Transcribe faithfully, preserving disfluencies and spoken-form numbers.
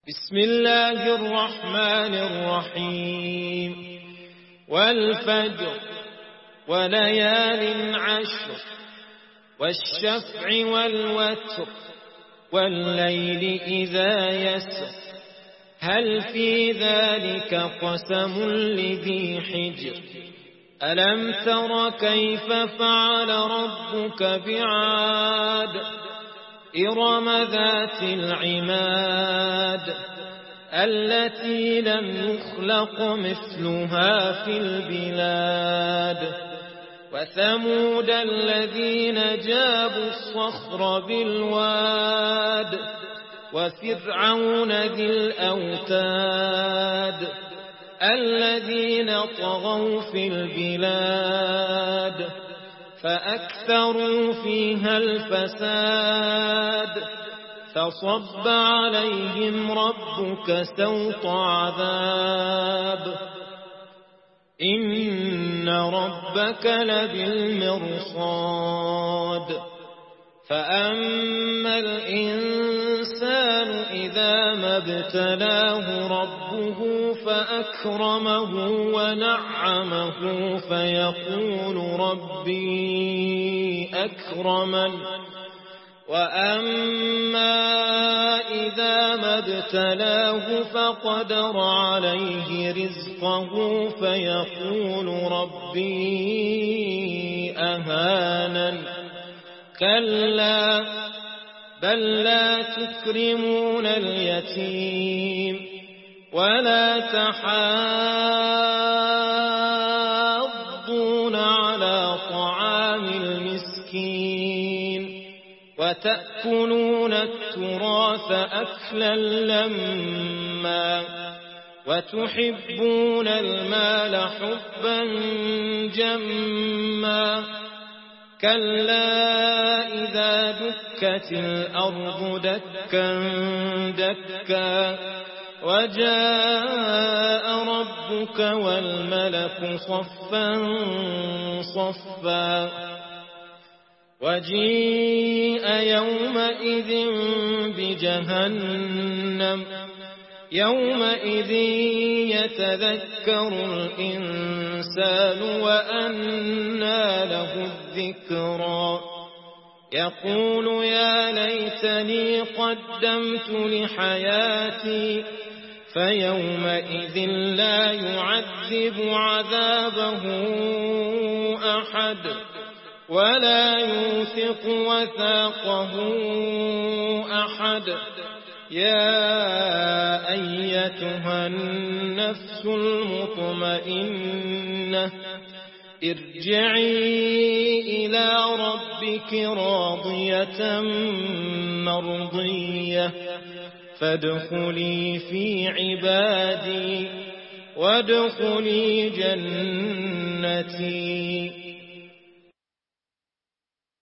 بسم الله الرحمن الرحيم والفجر وليال عشر والشفع والوتر والليل إذا يسر هل في ذلك قسم لذي حجر ألم تر كيف فعل ربك بعاد إرم ذات العماد التي لم يخلق مثلها في البلاد وثمود الذين جابوا الصخر بالواد وفرعون ذي الأوتاد الذين طغوا في البلاد فأكثروا فيها الفساد فصب عليهم ربك سوط عذاب إن ربك لبالمرصاد فأما الإنسان إذا ما ابتلاه ربه فأكرمه ونعمه فيقول ربي أكرمن وأما إذا ما ابتلاه فقدر عليه رزقه فيقول ربي أهانن كلا بل لا تكرمون اليتيم ولا تحاضون على طعام المسكين وتأكلون التراث أكلا لما وتحبون المال حبا جما كلا إذا دكت الأرض دكا دكا وجاء ربك والملك صفا صفا وجيء يومئذ بجهنم يومئذ يتذكر الإنسان وأنى له الذكرى يقول يا ليتني قدمت لحياتي فيومئذ لا يعذب عذابه أحد ولا يوثق وثاقه أحد يا أيتها النفس المطمئنة ارجعي إلى ربك راضية مرضية فادخلي في عبادي وادخلي جنتي